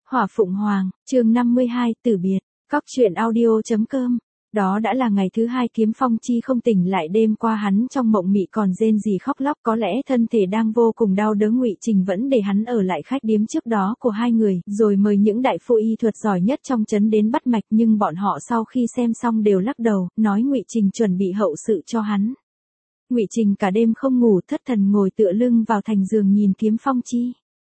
Hỏa Phụng Hoàng, chương 52, Tử biệt. Cóc truyện audio.com. Đó đã là ngày thứ hai Kiếm Phong Chi không tỉnh lại, đêm qua hắn trong mộng mị còn rên rỉ khóc lóc, có lẽ thân thể đang vô cùng đau đớn. Ngụy Trình vẫn để hắn ở lại khách điếm trước đó của hai người, rồi mời những đại phu y thuật giỏi nhất trong trấn đến bắt mạch, nhưng bọn họ sau khi xem xong đều lắc đầu, nói Ngụy Trình chuẩn bị hậu sự cho hắn. Ngụy Trình cả đêm không ngủ, thất thần ngồi tựa lưng vào thành giường nhìn Kiếm Phong Chi.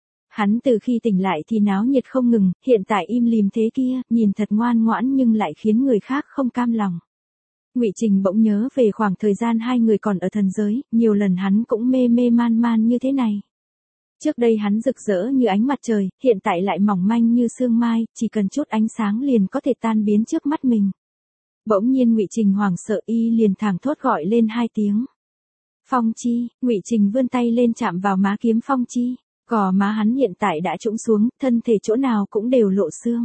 Hắn từ khi tỉnh lại thì náo nhiệt không ngừng, hiện tại im lìm thế kia, nhìn thật ngoan ngoãn nhưng lại khiến người khác không cam lòng. Ngụy Trình bỗng nhớ về khoảng thời gian hai người còn ở thần giới, nhiều lần hắn cũng mê mê man man như thế này. Trước đây hắn rực rỡ như ánh mặt trời, hiện tại lại mỏng manh như sương mai, chỉ cần chút ánh sáng liền có thể tan biến trước mắt mình. Bỗng nhiên Ngụy Trình hoảng sợ, y liền thảng thốt gọi lên hai tiếng. Phong Chi. Ngụy Trình vươn tay lên chạm vào má Kiếm Phong Chi. Gò má hắn hiện tại đã trũng xuống, thân thể chỗ nào cũng đều lộ xương.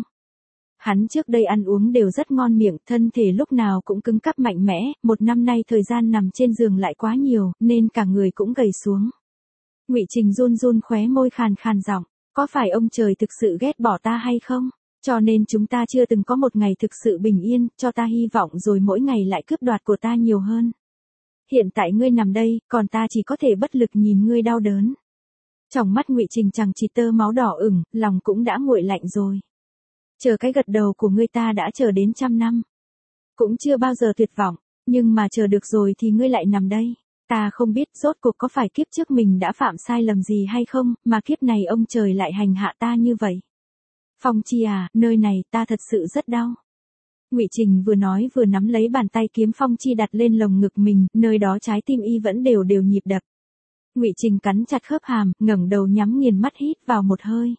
Hắn trước đây ăn uống đều rất ngon miệng, thân thể lúc nào cũng cứng cáp mạnh mẽ, một năm nay thời gian nằm trên giường lại quá nhiều, nên cả người cũng gầy xuống. Ngụy Trình run run khóe môi khàn khàn giọng, có phải ông trời thực sự ghét bỏ ta hay không? Cho nên chúng ta chưa từng có một ngày thực sự bình yên, cho ta hy vọng rồi mỗi ngày lại cướp đoạt của ta nhiều hơn. Hiện tại ngươi nằm đây, còn ta chỉ có thể bất lực nhìn ngươi đau đớn. Trong mắt Ngụy Trình chẳng chỉ tơ máu đỏ ửng, lòng cũng đã nguội lạnh rồi. Chờ cái gật đầu của ngươi ta đã chờ đến 100 năm. Cũng chưa bao giờ tuyệt vọng, nhưng mà chờ được rồi thì ngươi lại nằm đây. Ta không biết rốt cuộc có phải kiếp trước mình đã phạm sai lầm gì hay không, mà kiếp này ông trời lại hành hạ ta như vậy. Phong Chi à, nơi này ta thật sự rất đau. Ngụy Trình vừa nói vừa nắm lấy bàn tay Kiếm Phong Chi đặt lên lồng ngực mình, nơi đó trái tim y vẫn đều đều nhịp đập. Ngụy Trình cắn chặt khớp hàm, ngẩng đầu nhắm nghiền mắt hít vào một hơi.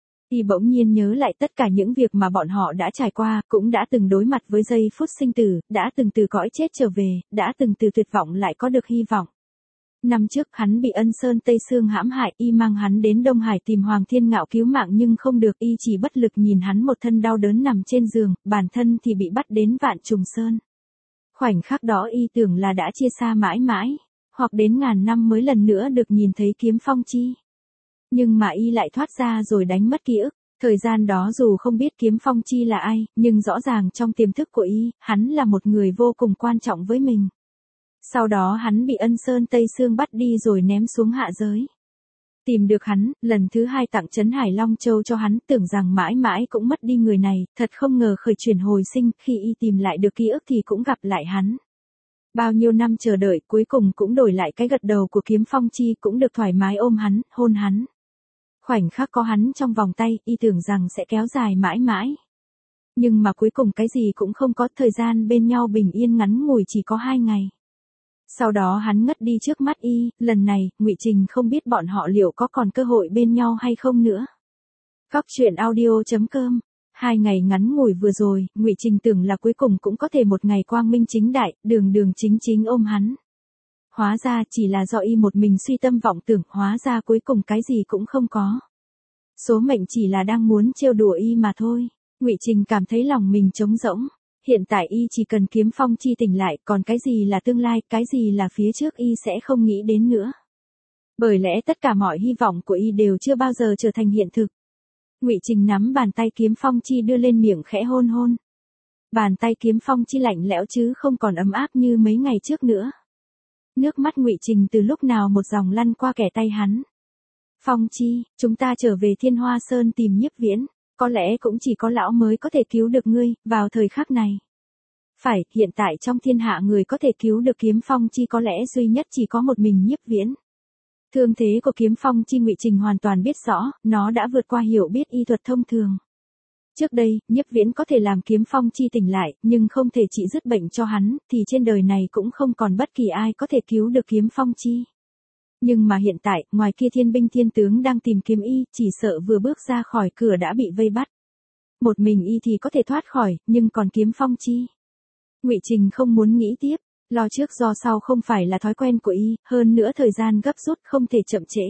Y bỗng nhiên nhớ lại tất cả những việc mà bọn họ đã trải qua, cũng đã từng đối mặt với giây phút sinh tử, đã từng từ cõi chết trở về, đã từng từ tuyệt vọng lại có được hy vọng. Năm trước hắn bị Ân Sơn Tây Sương hãm hại, y mang hắn đến Đông Hải tìm Hoàng Thiên Ngạo cứu mạng nhưng không được, y chỉ bất lực nhìn hắn một thân đau đớn nằm trên giường, bản thân thì bị bắt đến Vạn Trùng Sơn. Khoảnh khắc đó y tưởng là đã chia xa mãi mãi, hoặc đến ngàn năm mới lần nữa được nhìn thấy Kiếm Phong Chi. Nhưng mà y lại thoát ra rồi đánh mất ký ức, thời gian đó dù không biết Kiếm Phong Chi là ai, nhưng rõ ràng trong tiềm thức của y, hắn là một người vô cùng quan trọng với mình. Sau đó hắn bị Ân Sơn Tây Sương bắt đi rồi ném xuống hạ giới. Tìm được hắn, lần thứ hai tặng trấn Hải Long Châu cho hắn, tưởng rằng mãi mãi cũng mất đi người này, thật không ngờ khởi chuyển hồi sinh, khi y tìm lại được ký ức thì cũng gặp lại hắn. Bao nhiêu năm chờ đợi cuối cùng cũng đổi lại cái gật đầu của Kiếm Phong Chi, cũng được thoải mái ôm hắn, hôn hắn. Khoảnh khắc có hắn trong vòng tay, y tưởng rằng sẽ kéo dài mãi mãi. Nhưng mà cuối cùng cái gì cũng không có, thời gian bên nhau bình yên ngắn ngủi chỉ có 2 ngày. Sau đó hắn ngất đi trước mắt y, lần này, Ngụy Trình không biết bọn họ liệu có còn cơ hội bên nhau hay không nữa. Cóc truyện audio.com. 2 ngày ngắn ngủi vừa rồi, Ngụy Trình tưởng là cuối cùng cũng có thể một ngày quang minh chính đại, đường đường chính chính ôm hắn. Hóa ra chỉ là do y một mình suy tâm vọng tưởng, hóa ra cuối cùng cái gì cũng không có. Số mệnh chỉ là đang muốn trêu đùa y mà thôi. Ngụy Trình cảm thấy lòng mình trống rỗng. Hiện tại y chỉ cần Kiếm Phong Chi tỉnh lại, còn cái gì là tương lai, cái gì là phía trước y sẽ không nghĩ đến nữa. Bởi lẽ tất cả mọi hy vọng của y đều chưa bao giờ trở thành hiện thực. Ngụy Trình nắm bàn tay Kiếm Phong Chi đưa lên miệng khẽ hôn hôn. Bàn tay Kiếm Phong Chi lạnh lẽo chứ không còn ấm áp như mấy ngày trước nữa. Nước mắt Ngụy Trình từ lúc nào một dòng lăn qua kẻ tay hắn. Phong Chi, chúng ta trở về Thiên Hoa Sơn tìm Nhiếp Viễn, có lẽ cũng chỉ có lão mới có thể cứu được ngươi, vào thời khắc này. Phải, hiện tại trong thiên hạ người có thể cứu được Kiếm Phong Chi có lẽ duy nhất chỉ có một mình Nhiếp Viễn. Thương thế của Kiếm Phong Chi Ngụy Trình hoàn toàn biết rõ, nó đã vượt qua hiểu biết y thuật thông thường. Trước đây, Nhiếp Viễn có thể làm Kiếm Phong Chi tỉnh lại, nhưng không thể trị dứt bệnh cho hắn, thì trên đời này cũng không còn bất kỳ ai có thể cứu được Kiếm Phong Chi. Nhưng mà hiện tại, ngoài kia thiên binh thiên tướng đang tìm kiếm y, chỉ sợ vừa bước ra khỏi cửa đã bị vây bắt. Một mình y thì có thể thoát khỏi, nhưng còn Kiếm Phong Chi. Ngụy Trình không muốn nghĩ tiếp, lo trước do sau không phải là thói quen của y, hơn nữa thời gian gấp rút không thể chậm trễ.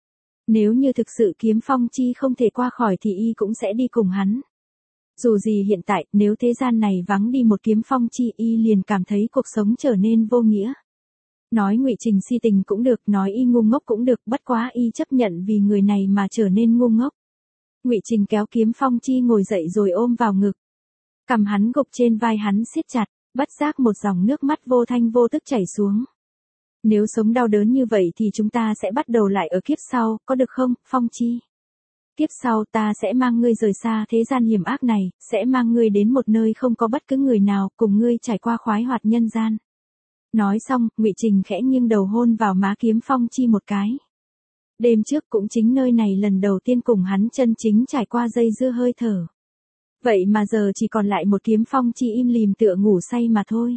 Nếu như thực sự Kiếm Phong Chi không thể qua khỏi thì y cũng sẽ đi cùng hắn. Dù gì hiện tại, nếu thế gian này vắng đi một Kiếm Phong Chi, y liền cảm thấy cuộc sống trở nên vô nghĩa. Nói Ngụy Trình si tình cũng được, nói y ngu ngốc cũng được, bất quá y chấp nhận vì người này mà trở nên ngu ngốc. Ngụy Trình kéo Kiếm Phong Chi ngồi dậy rồi ôm vào ngực. Cầm hắn gục trên vai hắn siết chặt, bất giác một dòng nước mắt vô thanh vô tức chảy xuống. Nếu sống đau đớn như vậy thì chúng ta sẽ bắt đầu lại ở kiếp sau, có được không, Phong Chi? Kiếp sau ta sẽ mang ngươi rời xa thế gian hiểm ác này, sẽ mang ngươi đến một nơi không có bất cứ người nào, cùng ngươi trải qua khoái hoạt nhân gian. Nói xong, Ngụy Trình khẽ nghiêng đầu hôn vào má Kiếm Phong Chi một cái. Đêm trước cũng chính nơi này lần đầu tiên cùng hắn chân chính trải qua dây dưa hơi thở. Vậy mà giờ chỉ còn lại một Kiếm Phong Chi im lìm tựa ngủ say mà thôi.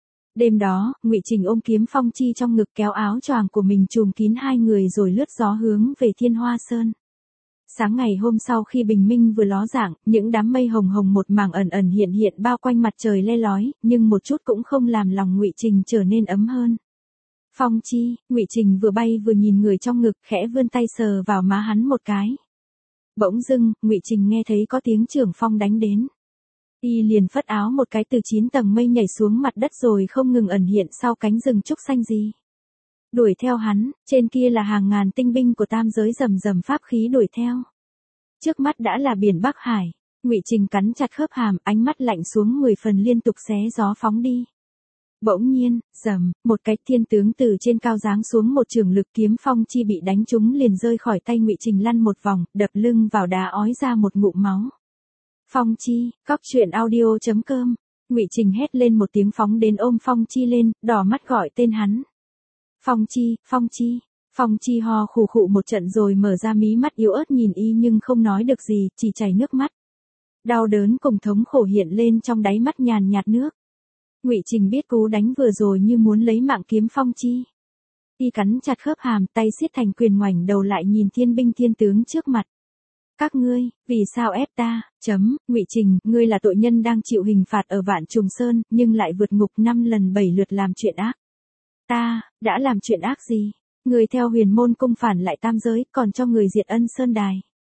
Đêm đó, Ngụy Trình ôm Kiếm Phong Chi trong ngực kéo áo choàng của mình trùm kín hai người rồi lướt gió hướng về Thiên Hoa Sơn. Sáng ngày hôm sau khi bình minh vừa ló dạng, những đám mây hồng hồng một mảng ẩn ẩn hiện hiện bao quanh mặt trời le lói, nhưng một chút cũng không làm lòng Ngụy Trình trở nên ấm hơn. Phong Chi, Ngụy Trình vừa bay vừa nhìn người trong ngực, khẽ vươn tay sờ vào má hắn một cái. Bỗng dưng, Ngụy Trình nghe thấy có tiếng Trưởng Phong đánh đến. Y liền phất áo một cái từ 9 tầng mây nhảy xuống mặt đất rồi không ngừng ẩn hiện sau cánh rừng trúc xanh gì. Đuổi theo hắn, trên kia là hàng ngàn tinh binh của tam giới rầm rầm pháp khí đuổi theo. Trước mắt đã là biển Bắc Hải, Ngụy Trình cắn chặt khớp hàm, ánh mắt lạnh xuống 10 phần liên tục xé gió phóng đi. Bỗng nhiên, rầm, một cái thiên tướng từ trên cao giáng xuống một trường lực Kiếm Phong Chi bị đánh trúng liền rơi khỏi tay Ngụy Trình lăn một vòng, đập lưng vào đá ói ra một ngụm máu. Phong Chi, cóc.audio.com. Ngụy Trình hét lên một tiếng phóng đến ôm Phong Chi lên, đỏ mắt gọi tên hắn. Phong Chi, Phong Chi. Phong Chi ho khù khụ một trận rồi mở ra mí mắt yếu ớt nhìn y nhưng không nói được gì, chỉ chảy nước mắt. Đau đớn cùng thống khổ hiện lên trong đáy mắt nhàn nhạt nước. Ngụy Trình biết cú đánh vừa rồi như muốn lấy mạng Kiếm Phong Chi. Y cắn chặt khớp hàm, tay siết thành quyền, ngoảnh đầu lại nhìn thiên binh thiên tướng trước mặt. Các ngươi, vì sao ép ta? Ngụy Trình, ngươi là tội nhân đang chịu hình phạt ở Vạn Trùng Sơn, nhưng lại vượt ngục 5 lần 7 lượt làm chuyện ác. Ta, đã làm chuyện ác gì? Ngươi theo Huyền Môn cung phản lại tam giới, còn cho người diệt Ân Sơn Đài.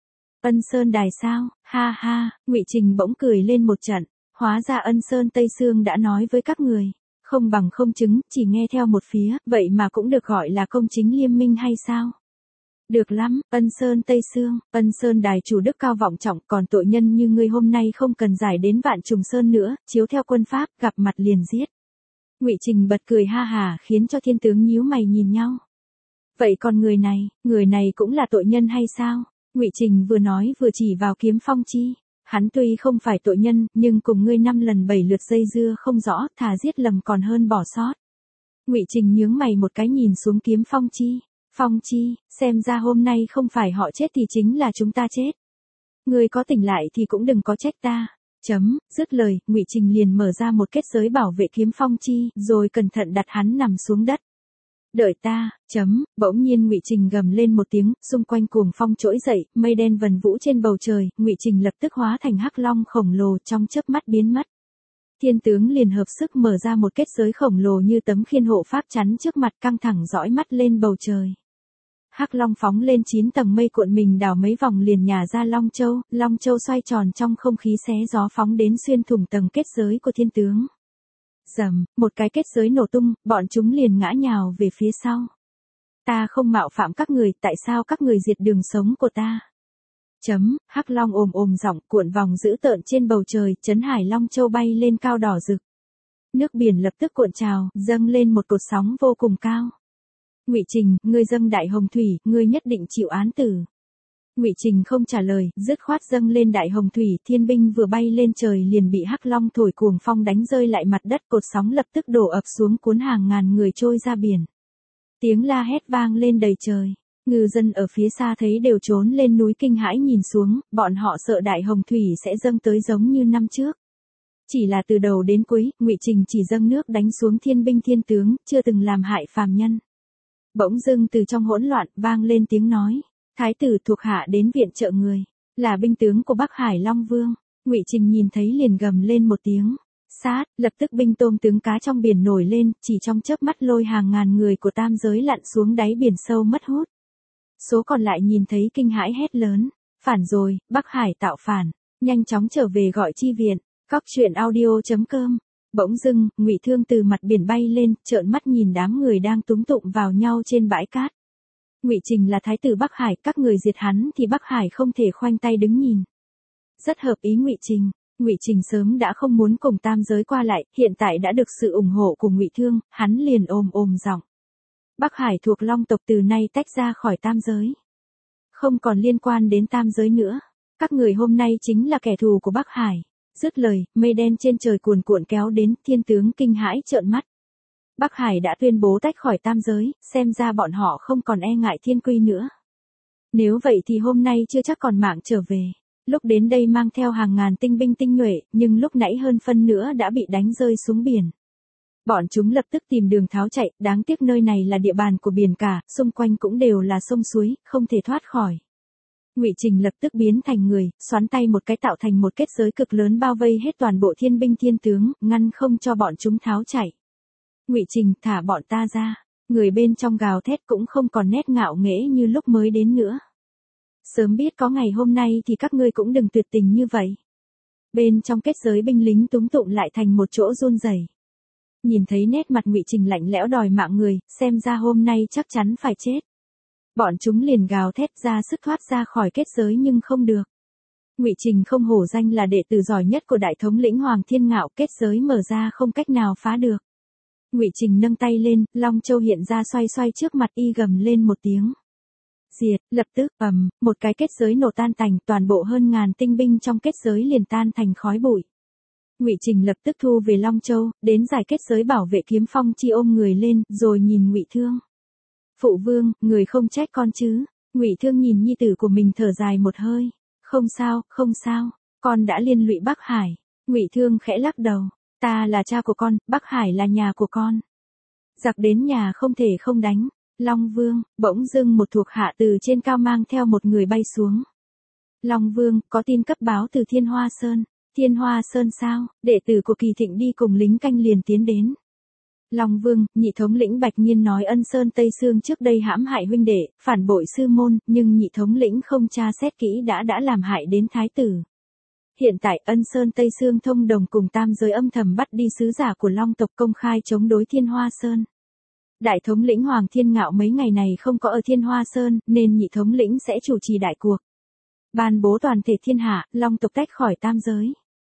Ân Sơn Đài sao? Ha ha, Ngụy Trình bỗng cười lên một trận, hóa ra Ân Sơn Tây Sương đã nói với các người, không bằng không chứng, chỉ nghe theo một phía, vậy mà cũng được gọi là công chính liêm minh hay sao? Được lắm, Ân Sơn Tây Sương, Ân Sơn Đài chủ đức cao vọng trọng, còn tội nhân như ngươi hôm nay không cần giải đến Vạn Trùng Sơn nữa, chiếu theo quân pháp, gặp mặt liền giết. Ngụy Trình bật cười ha hà khiến cho thiên tướng nhíu mày nhìn nhau. Vậy còn người này cũng là tội nhân hay sao? Ngụy Trình vừa nói vừa chỉ vào Kiếm Phong Chi. Hắn tuy không phải tội nhân, nhưng cùng ngươi 5 lần 7 lượt dây dưa không rõ, thà giết lầm còn hơn bỏ sót. Ngụy Trình nhướng mày một cái nhìn xuống Kiếm Phong Chi. Phong Chi, xem ra hôm nay không phải họ chết thì chính là chúng ta chết. Ngươi có tỉnh lại thì cũng đừng có trách ta. Dứt lời, Ngụy Trình liền mở ra một kết giới bảo vệ Kiếm Phong Chi, rồi cẩn thận đặt hắn nằm xuống đất. Đợi ta. Bỗng nhiên Ngụy Trình gầm lên một tiếng, xung quanh cuồng phong trỗi dậy, mây đen vần vũ trên bầu trời, Ngụy Trình lập tức hóa thành hắc long khổng lồ trong chớp mắt biến mất. Thiên tướng liền hợp sức mở ra một kết giới khổng lồ như tấm khiên hộ pháp chắn trước mặt, căng thẳng dõi mắt lên bầu trời. Hắc long phóng lên 9 tầng mây cuộn mình đảo mấy vòng liền nhả ra Long Châu xoay tròn trong không khí xé gió phóng đến xuyên thủng tầng kết giới của thiên tướng. Rầm, một cái kết giới nổ tung, bọn chúng liền ngã nhào về phía sau. Ta không mạo phạm các người, tại sao các người diệt đường sống của ta? Hắc long ồm giọng cuộn vòng dữ tợn trên bầu trời, Trấn Hải Long Châu bay lên cao đỏ rực. Nước biển lập tức cuộn trào, dâng lên một cột sóng vô cùng cao. Ngụy Trình, ngươi dâng đại hồng thủy, ngươi nhất định chịu án tử. Ngụy Trình không trả lời, dứt khoát dâng lên đại hồng thủy, thiên binh vừa bay lên trời liền bị hắc long thổi cuồng phong đánh rơi lại mặt đất, cột sóng lập tức đổ ập xuống cuốn hàng ngàn người trôi ra biển. Tiếng la hét vang lên đầy trời, ngư dân ở phía xa thấy đều trốn lên núi kinh hãi nhìn xuống, bọn họ sợ đại hồng thủy sẽ dâng tới giống như năm trước. Chỉ là từ đầu đến cuối, Ngụy Trình chỉ dâng nước đánh xuống thiên binh thiên tướng, chưa từng làm hại phàm nhân. Bỗng dưng từ trong hỗn loạn vang lên tiếng nói. Thái tử thuộc hạ đến viện trợ người, là binh tướng của Bắc Hải Long Vương. Ngụy Trình nhìn thấy liền gầm lên một tiếng. Sát, lập tức binh tôm tướng cá trong biển nổi lên, chỉ trong chớp mắt lôi hàng ngàn người của tam giới lặn xuống đáy biển sâu mất hút. Số còn lại nhìn thấy kinh hãi hét lớn. Phản rồi, Bắc Hải tạo phản, nhanh chóng trở về gọi chi viện. Cóc.audio.com. Bỗng dưng, Ngụy Thương từ mặt biển bay lên, trợn mắt nhìn đám người đang túm tụm vào nhau trên bãi cát. Ngụy Trình là thái tử Bắc Hải, các người diệt hắn thì Bắc Hải không thể khoanh tay đứng nhìn. Rất hợp ý Ngụy Trình. Ngụy Trình sớm đã không muốn cùng tam giới qua lại, hiện tại đã được sự ủng hộ của Ngụy Thương, hắn liền ồm giọng. Bắc Hải thuộc Long tộc từ nay tách ra khỏi tam giới. Không còn liên quan đến tam giới nữa. Các người hôm nay chính là kẻ thù của Bắc Hải. Dứt lời, mây đen trên trời cuồn cuộn kéo đến, thiên tướng kinh hãi trợn mắt. Bắc Hải đã tuyên bố tách khỏi tam giới, xem ra bọn họ không còn e ngại thiên quy nữa. Nếu vậy thì hôm nay chưa chắc còn mạng trở về. Lúc đến đây mang theo hàng ngàn tinh binh tinh nhuệ, nhưng lúc nãy hơn phân nữa đã bị đánh rơi xuống biển. Bọn chúng lập tức tìm đường tháo chạy, đáng tiếc nơi này là địa bàn của biển cả, xung quanh cũng đều là sông suối, không thể thoát khỏi. Ngụy Trình lập tức biến thành người, xoắn tay một cái tạo thành một kết giới cực lớn bao vây hết toàn bộ thiên binh thiên tướng, ngăn không cho bọn chúng tháo chạy. Ngụy Trình, thả bọn ta ra. Người bên trong gào thét cũng không còn nét ngạo nghễ như lúc mới đến nữa. Sớm biết có ngày hôm nay thì các ngươi cũng đừng tuyệt tình như vậy. Bên trong kết giới binh lính túm tụm lại thành một chỗ run rẩy. Nhìn thấy nét mặt Ngụy Trình lạnh lẽo đòi mạng người, xem ra hôm nay chắc chắn phải chết. Bọn chúng liền gào thét ra sức thoát ra khỏi kết giới nhưng không được. Ngụy Trình không hổ danh là đệ tử giỏi nhất của đại thống lĩnh Hoàng Thiên Ngạo, kết giới mở ra không cách nào phá được. Ngụy Trình nâng tay lên, Long Châu hiện ra xoay xoay trước mặt y gầm lên một tiếng. Diệt, lập tức, một cái kết giới nổ tan tành, toàn bộ hơn ngàn tinh binh trong kết giới liền tan thành khói bụi. Ngụy Trình lập tức thu về Long Châu, đến giải kết giới bảo vệ Kiếm Phong Chi ôm người lên, rồi nhìn Ngụy Thương. Phụ vương, người không trách con chứ? Ngụy Thương nhìn nhi tử của mình thở dài một hơi. Không sao, con đã liên lụy Bắc Hải. Ngụy Thương khẽ lắc đầu. Ta là cha của con, Bắc Hải là nhà của con. Giặc đến nhà không thể không đánh. Long Vương, bỗng dưng một thuộc hạ từ trên cao mang theo một người bay xuống. Long Vương, có tin cấp báo từ Thiên Hoa Sơn. Thiên Hoa Sơn sao? Đệ tử của Kỳ Thịnh đi cùng lính canh liền tiến đến. Long Vương, nhị thống lĩnh Bạch Nhiên nói Ân Sơn Tây Sương trước đây hãm hại huynh đệ, phản bội sư môn, nhưng nhị thống lĩnh không tra xét kỹ đã làm hại đến thái tử. Hiện tại Ân Sơn Tây Sương thông đồng cùng tam giới âm thầm bắt đi sứ giả của Long tộc công khai chống đối Thiên Hoa Sơn. Đại thống lĩnh Hoàng Thiên Ngạo mấy ngày này không có ở Thiên Hoa Sơn, nên nhị thống lĩnh sẽ chủ trì đại cuộc. Ban bố toàn thể thiên hạ, Long tộc tách khỏi tam giới.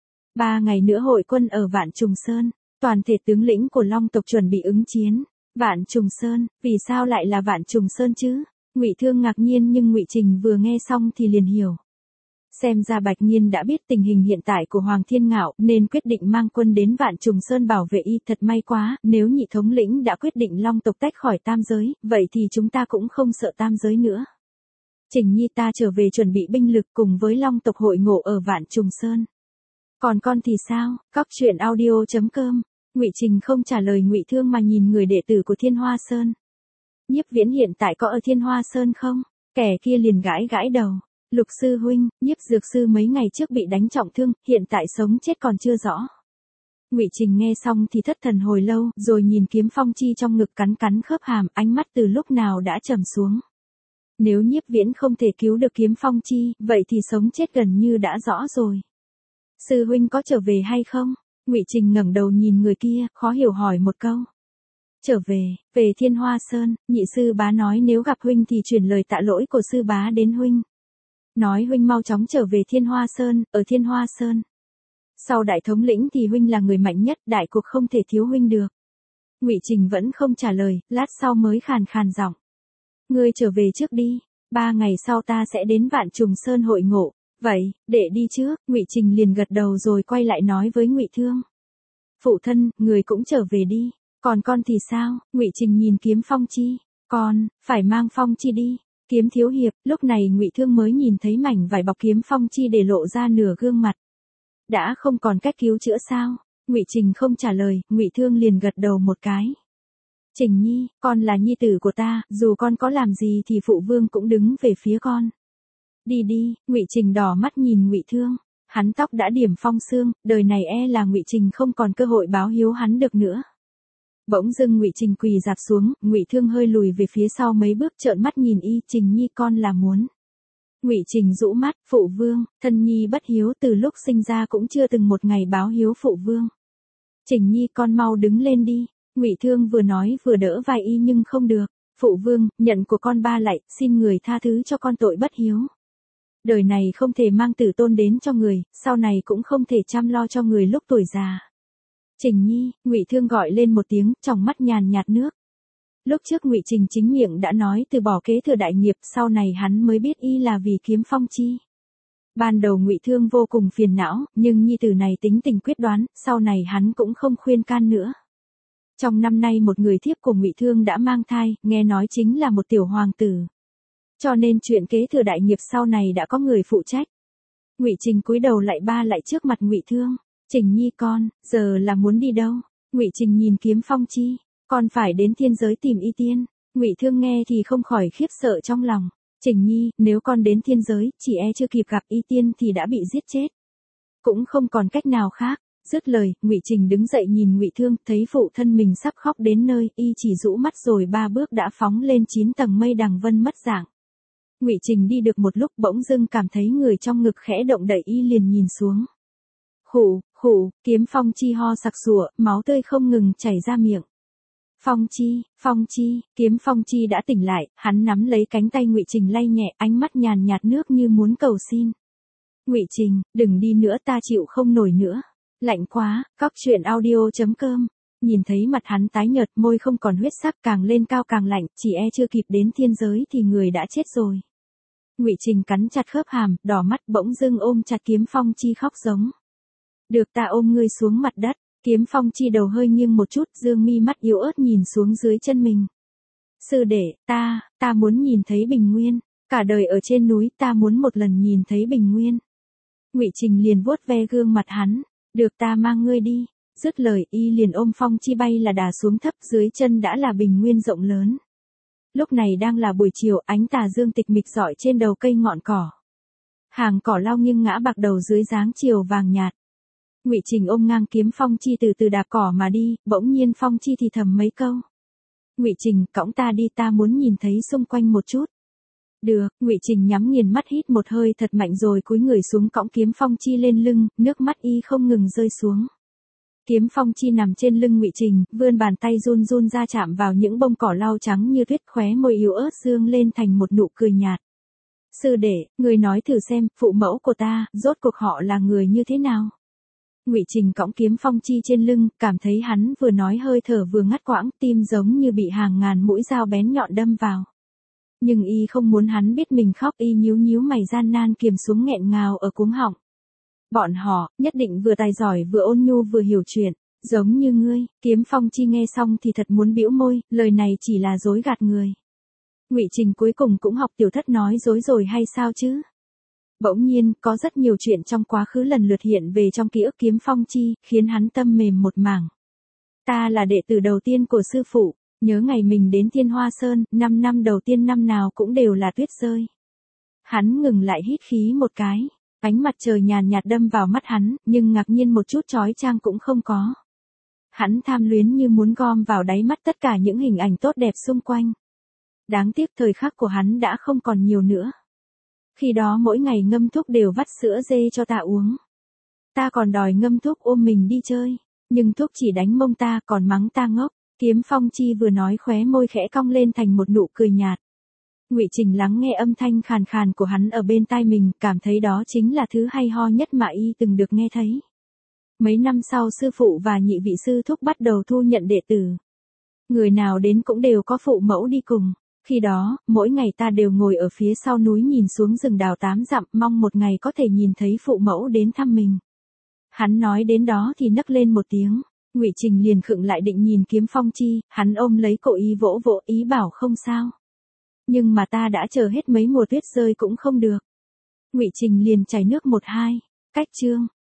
3 ngày nữa hội quân ở Vạn Trùng Sơn, toàn thể tướng lĩnh của Long tộc chuẩn bị ứng chiến. Vạn Trùng Sơn, vì sao lại là Vạn Trùng Sơn chứ? Ngụy Thương ngạc nhiên nhưng Ngụy Trình vừa nghe xong thì liền hiểu. Xem ra Bạch Nhiên đã biết tình hình hiện tại của Hoàng Thiên Ngạo nên quyết định mang quân đến Vạn Trùng Sơn bảo vệ y. Thật may quá, nếu nhị thống lĩnh đã quyết định Long tộc tách khỏi tam giới, vậy thì chúng ta cũng không sợ tam giới nữa. Trình Nhi ta trở về chuẩn bị binh lực cùng với Long tộc hội ngộ ở Vạn Trùng Sơn. Còn con thì sao? Coctruyện.audio.com. Ngụy Trình không trả lời Ngụy Thương mà nhìn người đệ tử của Thiên Hoa Sơn. Nhiếp Viễn hiện tại có ở Thiên Hoa Sơn không? Kẻ kia liền gãi đầu. Lục sư huynh, Nhiếp Dược sư mấy ngày trước bị đánh trọng thương, hiện tại sống chết còn chưa rõ. Ngụy Trình nghe xong thì thất thần hồi lâu, rồi nhìn Kiếm Phong Chi trong ngực cắn khớp hàm, ánh mắt từ lúc nào đã trầm xuống. Nếu Nhiếp Viễn không thể cứu được Kiếm Phong Chi, vậy thì sống chết gần như đã rõ rồi. Sư huynh có trở về hay không? Ngụy Trình ngẩng đầu nhìn người kia, khó hiểu hỏi một câu. Trở về Thiên Hoa Sơn, nhị sư bá nói nếu gặp huynh thì chuyển lời tạ lỗi của sư bá đến huynh. Nói huynh mau chóng trở về Thiên Hoa Sơn, ở Thiên Hoa Sơn. Sau đại thống lĩnh thì huynh là người mạnh nhất, đại cuộc không thể thiếu huynh được. Ngụy Trình vẫn không trả lời, lát sau mới khàn giọng. Ngươi trở về trước đi, 3 ngày sau ta sẽ đến Vạn Trùng Sơn hội ngộ. Vậy, đệ đi trước. Ngụy Trình liền gật đầu rồi quay lại nói với Ngụy Thương. Phụ thân, người cũng trở về đi. Còn con thì sao? Ngụy Trình nhìn Kiếm Phong Chi. Con, phải mang Phong Chi đi. Kiếm thiếu hiệp, lúc này Ngụy Thương mới nhìn thấy mảnh vải bọc Kiếm Phong Chi để lộ ra nửa gương mặt. Đã không còn cách cứu chữa sao? Ngụy Trình không trả lời, Ngụy Thương liền gật đầu một cái. Trình Nhi, con là nhi tử của ta, dù con có làm gì thì phụ vương cũng đứng về phía con. Đi, Ngụy Trình đỏ mắt nhìn Ngụy Thương, hắn tóc đã điểm phong xương, đời này e là Ngụy Trình không còn cơ hội báo hiếu hắn được nữa. Bỗng dưng Ngụy Trình quỳ rạp xuống, Ngụy Thương hơi lùi về phía sau mấy bước trợn mắt nhìn y, Trình Nhi con là muốn. Ngụy Trình rũ mắt, phụ vương, thân nhi bất hiếu từ lúc sinh ra cũng chưa từng một ngày báo hiếu phụ vương. Trình Nhi con mau đứng lên đi. Ngụy Thương vừa nói vừa đỡ vai y nhưng không được. Phụ vương, nhận của con ba lạy, xin người tha thứ cho con tội bất hiếu. Đời này không thể mang tử tôn đến cho người, sau này cũng không thể chăm lo cho người lúc tuổi già. Trình Nhi, Ngụy Thương gọi lên một tiếng, trong mắt nhàn nhạt nước. Lúc trước Ngụy Trình chính miệng đã nói từ bỏ kế thừa đại nghiệp, sau này hắn mới biết y là vì kiếm phong chi. Ban đầu Ngụy Thương vô cùng phiền não, nhưng nhi tử này tính tình quyết đoán, sau này hắn cũng không khuyên can nữa. Trong năm nay một người thiếp của Ngụy Thương đã mang thai, nghe nói chính là một tiểu hoàng tử. Cho nên chuyện kế thừa đại nghiệp sau này đã có người phụ trách. Ngụy Trình cúi đầu lại ba lại trước mặt Ngụy Thương. Trình Nhi con, giờ là muốn đi đâu? Ngụy Trình nhìn Kiếm Phong Chi, con phải đến thiên giới tìm Y Tiên. Ngụy Thương nghe thì không khỏi khiếp sợ trong lòng. Trình Nhi, nếu con đến thiên giới, chỉ e chưa kịp gặp Y Tiên thì đã bị giết chết. Cũng không còn cách nào khác. Dứt lời, Ngụy Trình đứng dậy nhìn Ngụy Thương, thấy phụ thân mình sắp khóc đến nơi, y chỉ rũ mắt rồi 3 bước đã phóng lên 9 tầng mây đằng vân mất dạng. Ngụy Trình đi được một lúc bỗng dưng cảm thấy người trong ngực khẽ động đậy y liền nhìn xuống. Khụ, khụ, Kiếm Phong Chi ho sặc sụa, máu tươi không ngừng chảy ra miệng. Phong Chi, Kiếm Phong Chi đã tỉnh lại, hắn nắm lấy cánh tay Ngụy Trình lay nhẹ, ánh mắt nhàn nhạt nước như muốn cầu xin. Ngụy Trình, đừng đi nữa, ta chịu không nổi nữa. Lạnh quá, cóc truyện audio.com. Nhìn thấy mặt hắn tái nhợt, môi không còn huyết sắc, càng lên cao càng lạnh, chỉ e chưa kịp đến thiên giới thì người đã chết rồi. Ngụy Trình cắn chặt khớp hàm, đỏ mắt bỗng dưng ôm chặt Kiếm Phong Chi khóc giống. Được ta ôm ngươi xuống mặt đất. Kiếm Phong Chi đầu hơi nghiêng một chút, dương mi mắt yếu ớt nhìn xuống dưới chân mình. Sư đệ, ta muốn nhìn thấy bình nguyên. Cả đời ở trên núi ta muốn một lần nhìn thấy bình nguyên. Ngụy Trình liền vuốt ve gương mặt hắn. Được ta mang ngươi đi. Dứt lời y liền ôm Phong Chi bay là đà xuống thấp, dưới chân đã là bình nguyên rộng lớn. Lúc này đang là buổi chiều, ánh tà dương tịch mịch rọi trên đầu cây ngọn cỏ. Hàng cỏ lau nghiêng ngã bạc đầu dưới dáng chiều vàng nhạt. Ngụy Trình ôm ngang Kiếm Phong Chi từ từ đạp cỏ mà đi, bỗng nhiên Phong Chi thì thầm mấy câu. Ngụy Trình, cõng ta đi, ta muốn nhìn thấy xung quanh một chút. Được, Ngụy Trình nhắm nghiền mắt hít một hơi thật mạnh rồi cúi người xuống cõng Kiếm Phong Chi lên lưng, nước mắt y không ngừng rơi xuống. Kiếm Phong Chi nằm trên lưng Ngụy Trình, vươn bàn tay run run ra chạm vào những bông cỏ lau trắng như tuyết, khóe môi yếu ớt dương lên thành một nụ cười nhạt. Sư đệ, người nói thử xem, phụ mẫu của ta, rốt cuộc họ là người như thế nào? Ngụy Trình cõng Kiếm Phong Chi trên lưng, cảm thấy hắn vừa nói hơi thở vừa ngắt quãng, tim giống như bị hàng ngàn mũi dao bén nhọn đâm vào. Nhưng y không muốn hắn biết mình khóc, y nhíu nhíu mày gian nan kiềm xuống nghẹn ngào ở cuống họng. Bọn họ, nhất định vừa tài giỏi vừa ôn nhu vừa hiểu chuyện, giống như ngươi. Kiếm Phong Chi nghe xong thì thật muốn bĩu môi, lời này chỉ là dối gạt người. Ngụy Trình cuối cùng cũng học tiểu thất nói dối rồi hay sao chứ? Bỗng nhiên, có rất nhiều chuyện trong quá khứ lần lượt hiện về trong ký ức Kiếm Phong Chi, khiến hắn tâm mềm một mảng. Ta là đệ tử đầu tiên của sư phụ, nhớ ngày mình đến Thiên Hoa Sơn, 5 năm đầu tiên năm nào cũng đều là tuyết rơi. Hắn ngừng lại hít khí một cái, ánh mặt trời nhàn nhạt đâm vào mắt hắn, nhưng ngạc nhiên một chút chói chang cũng không có. Hắn tham luyến như muốn gom vào đáy mắt tất cả những hình ảnh tốt đẹp xung quanh. Đáng tiếc thời khắc của hắn đã không còn nhiều nữa. Khi đó mỗi ngày Ngâm Thúc đều vắt sữa dê cho ta uống. Ta còn đòi Ngâm Thúc ôm mình đi chơi, nhưng Thúc chỉ đánh mông ta còn mắng ta ngốc. Kiếm Phong Chi vừa nói khóe môi khẽ cong lên thành một nụ cười nhạt. Ngụy Trình lắng nghe âm thanh khàn khàn của hắn ở bên tai mình, cảm thấy đó chính là thứ hay ho nhất mà y từng được nghe thấy. Mấy năm sau sư phụ và nhị vị sư thúc bắt đầu thu nhận đệ tử. Người nào đến cũng đều có phụ mẫu đi cùng. Khi đó, mỗi ngày ta đều ngồi ở phía sau núi nhìn xuống rừng đào 8 dặm, mong một ngày có thể nhìn thấy phụ mẫu đến thăm mình. Hắn nói đến đó thì nấc lên một tiếng. Ngụy Trình liền khựng lại định nhìn Kiếm Phong Chi, hắn ôm lấy cổ y vỗ vỗ ý bảo không sao. Nhưng mà ta đã chờ hết mấy mùa tuyết rơi cũng không được. Ngụy Trình liền chảy nước một hai. Cách chương.